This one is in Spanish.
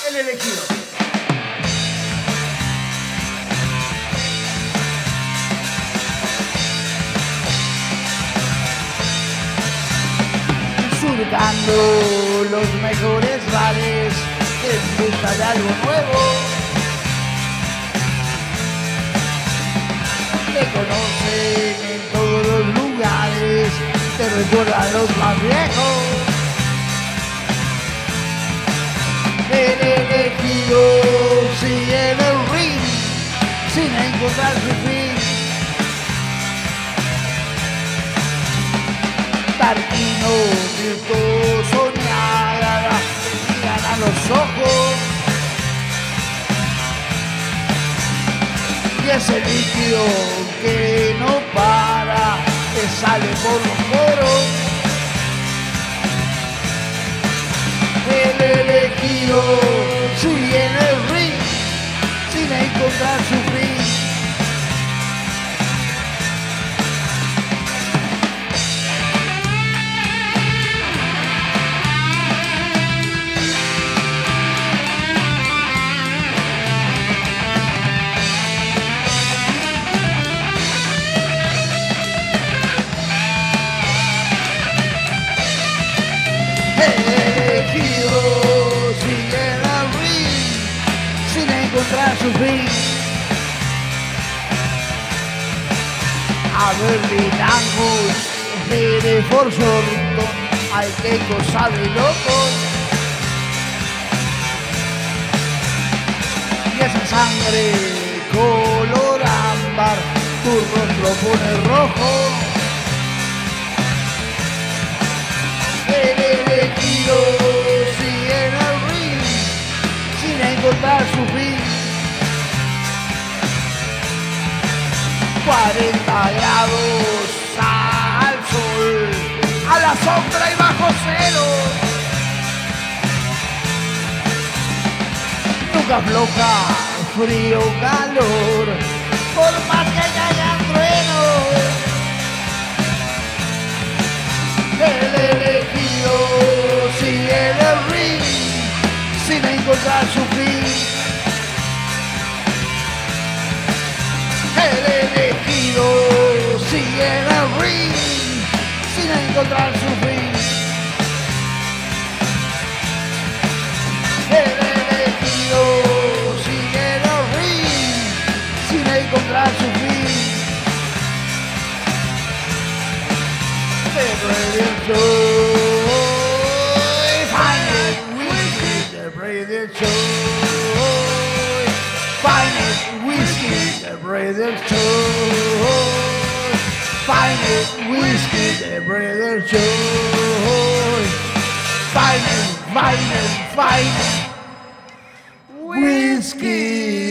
el elegido. Surcando los mejores bares en busca de algo nuevo. Te conocen en todos los lugares, te recuerdan los más viejos. El elegido sigue en el ring sin encontrar su fin. Tarquino, virtuoso, Niágara, te miran a los ojos. Y ese líquido que no para, te sale por los poros. El elegido sigue en el ring sin encontrar su fin. Encontrar su fin. A Berlin Angus, de Forsorton, hay que cosa de locos. Y esa sangre color ámbar, tu rostro pone rojo. El elegido sigue en el ring sin encontrar su fin. 40 grados al sol, a la sombra y bajo cero. Nunca afloja, frío, calor, por más que haya truenos. El elegido sigue en el ring sin encontrar su fin. El elegido sigue en el ring sin encontrar su fin. El elegido sigue en el ring sin encontrar su fin. Pero el show, finest whiskey, the brilliant show. Finest whiskey, the brilliant show. Finest whiskey, the brilliant show. Finest whiskey.